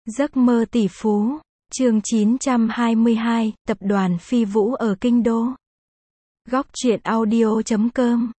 Giấc mơ tỷ phú, chương 922, tập đoàn Phi Vũ ở Kinh Đô. Góc truyện audio.com.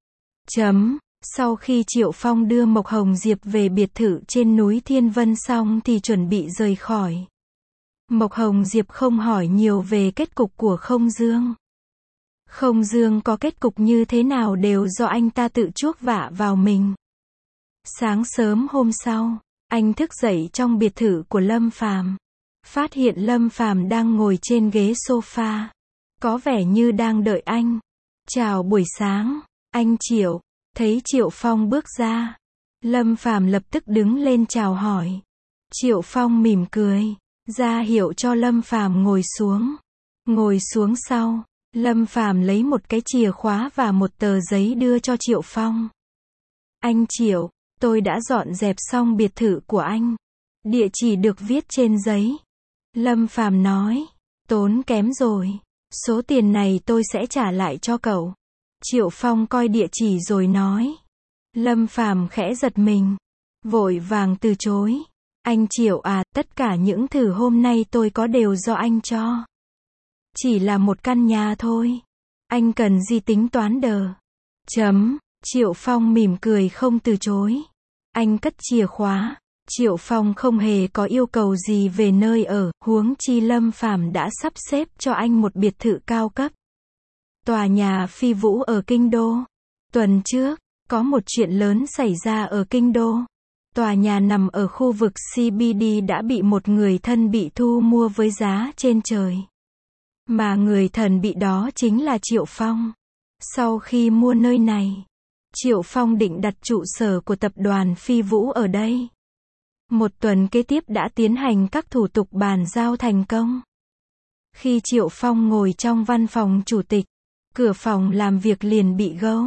Sau khi Triệu Phong đưa Mộc Hồng Diệp về biệt thự trên núi Thiên Vân xong thì chuẩn bị rời khỏi. Mộc Hồng Diệp không hỏi nhiều về kết cục của Không Dương. Không Dương có kết cục như thế nào đều do anh ta tự chuốc vạ vào mình. Sáng sớm hôm sau, anh thức dậy trong biệt thự của Lâm Phàm, phát hiện Lâm Phàm đang ngồi trên ghế sofa, có vẻ như đang đợi anh. "Chào buổi sáng, anh Triệu." Thấy Triệu Phong bước ra, Lâm Phàm lập tức đứng lên chào hỏi. Triệu Phong mỉm cười, ra hiệu cho Lâm Phàm ngồi xuống. Ngồi xuống sau, Lâm Phàm lấy một cái chìa khóa và một tờ giấy đưa cho Triệu Phong. "Anh Triệu, tôi đã dọn dẹp xong biệt thự của anh. Địa chỉ được viết trên giấy." Lâm Phàm nói, "Tốn kém rồi. Số tiền này tôi sẽ trả lại cho cậu." Triệu Phong coi địa chỉ rồi nói. Lâm Phàm khẽ giật mình, vội vàng từ chối. "Anh Triệu à, tất cả những thứ hôm nay tôi có đều do anh cho. Chỉ là một căn nhà thôi. Anh cần gì tính toán đờ." Triệu Phong mỉm cười không từ chối. Anh cất chìa khóa. Triệu Phong không hề có yêu cầu gì về nơi ở, huống chi Lâm Phàm đã sắp xếp cho anh một biệt thự cao cấp. Tòa nhà Phi Vũ ở Kinh Đô. Tuần trước, có một chuyện lớn xảy ra ở Kinh Đô. Tòa nhà nằm ở khu vực CBD đã bị một người thân bị thu mua với giá trên trời. Mà người thần bị đó chính là Triệu Phong. Sau khi mua nơi này, Triệu Phong định đặt trụ sở của tập đoàn Phi Vũ ở đây. Một tuần kế tiếp đã tiến hành các thủ tục bàn giao thành công. Khi Triệu Phong ngồi trong văn phòng chủ tịch, cửa phòng làm việc liền bị gõ.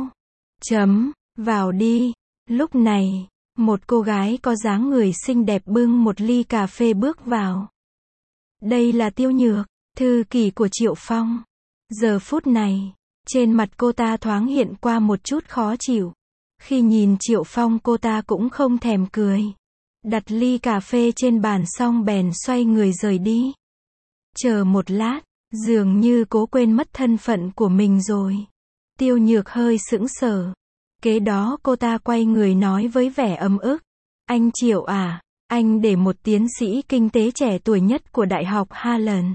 "Vào đi." Lúc này, một cô gái có dáng người xinh đẹp bưng một ly cà phê bước vào. Đây là Tiêu Nhược, thư ký của Triệu Phong. Giờ phút này, trên mặt cô ta thoáng hiện qua một chút khó chịu. Khi nhìn Triệu Phong cô ta cũng không thèm cười. Đặt ly cà phê trên bàn xong bèn xoay người rời đi. Chờ một lát, dường như cố quên mất thân phận của mình rồi. Tiêu Nhược hơi sững sờ. Kế đó cô ta quay người nói với vẻ ấm ức. "Anh Triệu à, anh để một tiến sĩ kinh tế trẻ tuổi nhất của Đại học Harlan.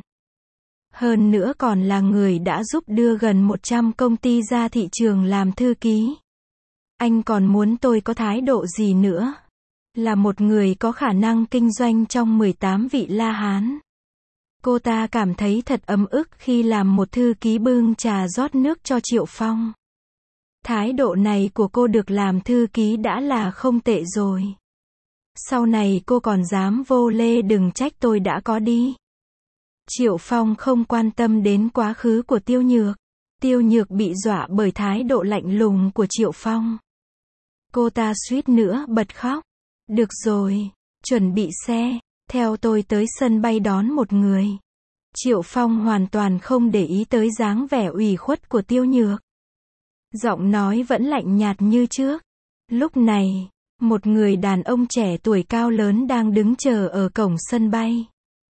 Hơn nữa còn là người đã giúp đưa gần 100 công ty ra thị trường làm thư ký. Anh còn muốn tôi có thái độ gì nữa? Là một người có khả năng kinh doanh trong 18 vị La Hán." Cô ta cảm thấy thật ấm ức khi làm một thư ký bưng trà rót nước cho Triệu Phong. Thái độ này của cô được làm thư ký đã là không tệ rồi. Sau này cô còn dám vô lê đừng trách tôi đã có đi. Triệu Phong không quan tâm đến quá khứ của Tiêu Nhược. Tiêu Nhược bị dọa bởi thái độ lạnh lùng của Triệu Phong. Cô ta suýt nữa bật khóc. "Được rồi, chuẩn bị xe, theo tôi tới sân bay đón một người." Triệu Phong hoàn toàn không để ý tới dáng vẻ ủy khuất của Tiêu Nhược. Giọng nói vẫn lạnh nhạt như trước. Lúc này, một người đàn ông trẻ tuổi cao lớn đang đứng chờ ở cổng sân bay.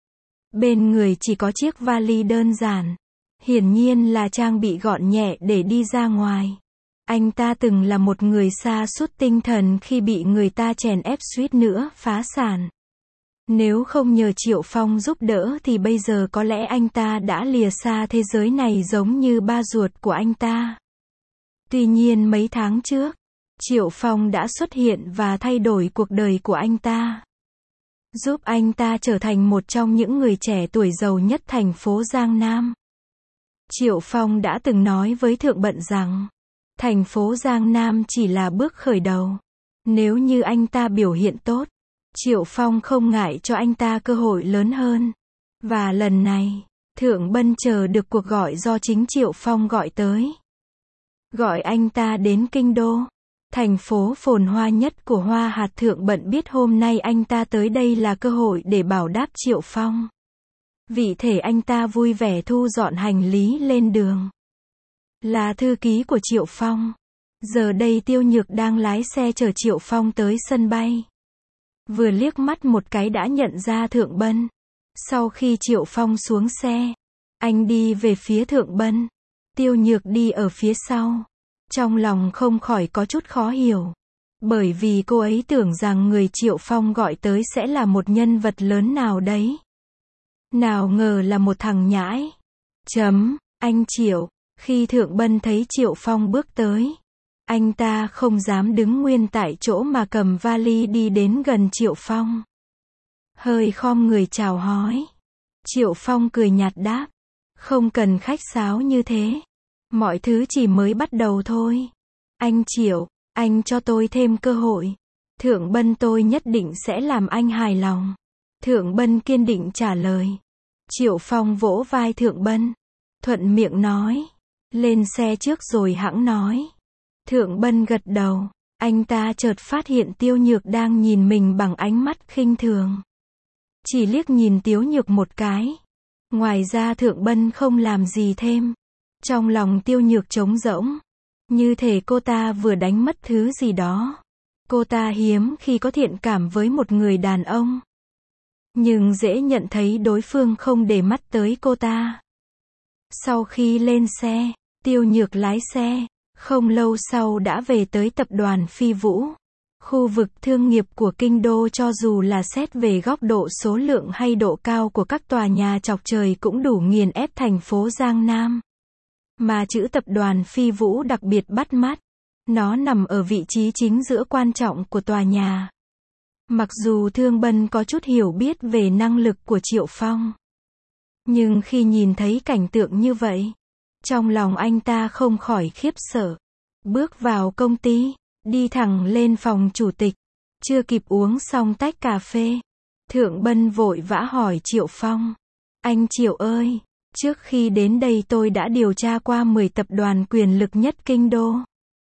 Bên người chỉ có chiếc vali đơn giản. Hiển nhiên là trang bị gọn nhẹ để đi ra ngoài. Anh ta từng là một người sa sút tinh thần khi bị người ta chèn ép suýt nữa phá sản. Nếu không nhờ Triệu Phong giúp đỡ thì bây giờ có lẽ anh ta đã lìa xa thế giới này giống như ba ruột của anh ta. Tuy nhiên mấy tháng trước, Triệu Phong đã xuất hiện và thay đổi cuộc đời của anh ta. Giúp anh ta trở thành một trong những người trẻ tuổi giàu nhất thành phố Giang Nam. Triệu Phong đã từng nói với Thượng Bận rằng, thành phố Giang Nam chỉ là bước khởi đầu. Nếu như anh ta biểu hiện tốt, Triệu Phong không ngại cho anh ta cơ hội lớn hơn. Và lần này, Thượng Bân chờ được cuộc gọi do chính Triệu Phong gọi tới. Gọi anh ta đến Kinh Đô, thành phố phồn hoa nhất của Hoa Hạt. Thượng Bận biết hôm nay anh ta tới đây là cơ hội để bảo đáp Triệu Phong. Vì thế anh ta vui vẻ thu dọn hành lý lên đường. Là thư ký của Triệu Phong. Giờ đây Tiêu Nhược đang lái xe chở Triệu Phong tới sân bay. vừa liếc mắt một cái đã nhận ra Thượng Bân. Sau khi Triệu Phong xuống xe, anh đi về phía Thượng Bân. Tiêu Nhược đi ở phía sau. Trong lòng không khỏi có chút khó hiểu. Bởi vì cô ấy tưởng rằng người Triệu Phong gọi tới sẽ là một nhân vật lớn nào đấy. Nào ngờ là một thằng nhãi. Anh Triệu. Khi Thượng Bân thấy Triệu Phong bước tới, anh ta không dám đứng nguyên tại chỗ mà cầm vali đi đến gần Triệu Phong. Hơi khom người chào hỏi. Triệu Phong cười nhạt đáp. Không cần khách sáo như thế. Mọi thứ chỉ mới bắt đầu thôi. Anh Triệu, anh cho tôi thêm cơ hội. Thượng Bân tôi nhất định sẽ làm anh hài lòng. Thượng Bân kiên định trả lời. Triệu Phong vỗ vai Thượng Bân. Thuận miệng nói. Lên xe trước rồi hẵng nói. Thượng Bân gật đầu. Anh ta chợt phát hiện Tiêu Nhược đang nhìn mình bằng ánh mắt khinh thường. Chỉ liếc nhìn Tiêu Nhược một cái. Ngoài ra Thượng Bân không làm gì thêm. Trong lòng Tiêu Nhược trống rỗng. Như thể cô ta vừa đánh mất thứ gì đó. Cô ta hiếm khi có thiện cảm với một người đàn ông. Nhưng dễ nhận thấy đối phương không để mắt tới cô ta. Sau khi lên xe, Tiêu Nhược lái xe. Không lâu sau đã về tới tập đoàn Phi Vũ. Khu vực thương nghiệp của Kinh Đô cho dù là xét về góc độ số lượng hay độ cao của các tòa nhà chọc trời cũng đủ nghiền ép thành phố Giang Nam. Mà chữ tập đoàn Phi Vũ đặc biệt bắt mắt. Nó nằm ở vị trí chính giữa quan trọng của tòa nhà. Mặc dù Thương Bân có chút hiểu biết về năng lực của Triệu Phong. Nhưng khi nhìn thấy cảnh tượng như vậy, trong lòng anh ta không khỏi khiếp sợ. Bước vào công ty, đi thẳng lên phòng chủ tịch. Chưa kịp uống xong tách cà phê, Thượng Bân vội vã hỏi Triệu Phong. Anh Triệu ơi, trước khi đến đây tôi đã điều tra qua 10 tập đoàn quyền lực nhất Kinh Đô.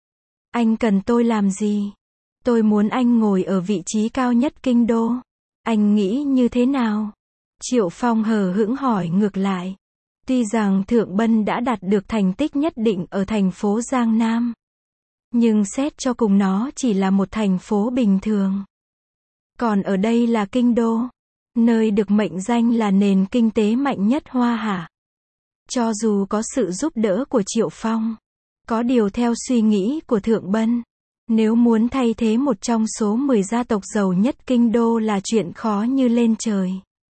Anh cần tôi làm gì? Tôi muốn anh ngồi ở vị trí cao nhất Kinh Đô. Anh nghĩ như thế nào? Triệu Phong hờ hững hỏi ngược lại. Tuy rằng Thượng Bân đã đạt được thành tích nhất định ở thành phố Giang Nam. Nhưng xét cho cùng nó chỉ là một thành phố bình thường. Còn ở đây là Kinh Đô. Nơi được mệnh danh là nền kinh tế mạnh nhất Hoa Hạ. Cho dù có sự giúp đỡ của Triệu Phong. Có điều theo suy nghĩ của Thượng Bân. Nếu muốn thay thế một trong số 10 gia tộc giàu nhất Kinh Đô là chuyện khó như lên trời.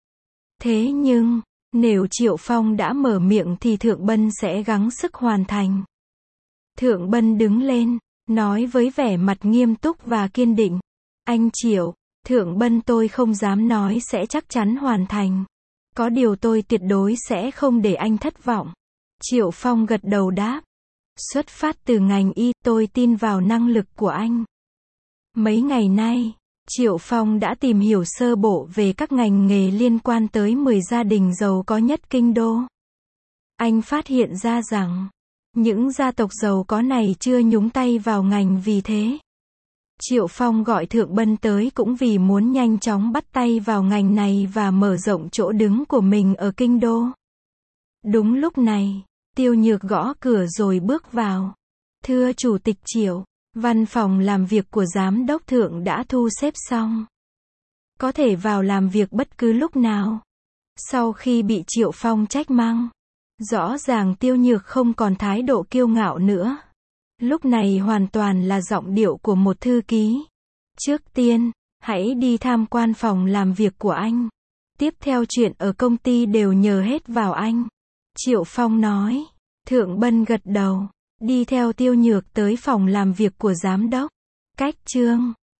Thế nhưng, nếu Triệu Phong đã mở miệng thì Thượng Bân sẽ gắng sức hoàn thành. Thượng Bân đứng lên, nói với vẻ mặt nghiêm túc và kiên định. Anh Triệu, Thượng Bân tôi không dám nói sẽ chắc chắn hoàn thành. Có điều tôi tuyệt đối sẽ không để anh thất vọng. Triệu Phong gật đầu đáp. Xuất phát từ ngành y, tôi tin vào năng lực của anh. Mấy ngày nay, Triệu Phong đã tìm hiểu sơ bộ về các ngành nghề liên quan tới 10 gia đình giàu có nhất Kinh Đô. Anh phát hiện ra rằng, những gia tộc giàu có này chưa nhúng tay vào ngành vì thế. Triệu Phong gọi Thượng Bân tới cũng vì muốn nhanh chóng bắt tay vào ngành này và mở rộng chỗ đứng của mình ở Kinh Đô. Đúng lúc này, Tiêu Nhược gõ cửa rồi bước vào. Thưa Chủ tịch Triệu, văn phòng làm việc của Giám đốc Thượng đã thu xếp xong. Có thể vào làm việc bất cứ lúc nào. Sau khi bị Triệu Phong trách mắng, rõ ràng Tiêu Nhược không còn thái độ kiêu ngạo nữa. Lúc này hoàn toàn là giọng điệu của một thư ký. Trước tiên, hãy đi tham quan phòng làm việc của anh. Tiếp theo chuyện ở công ty đều nhờ hết vào anh. Triệu Phong nói. Thượng Bân gật đầu, đi theo Tiêu Nhược tới phòng làm việc của giám đốc. Cách chương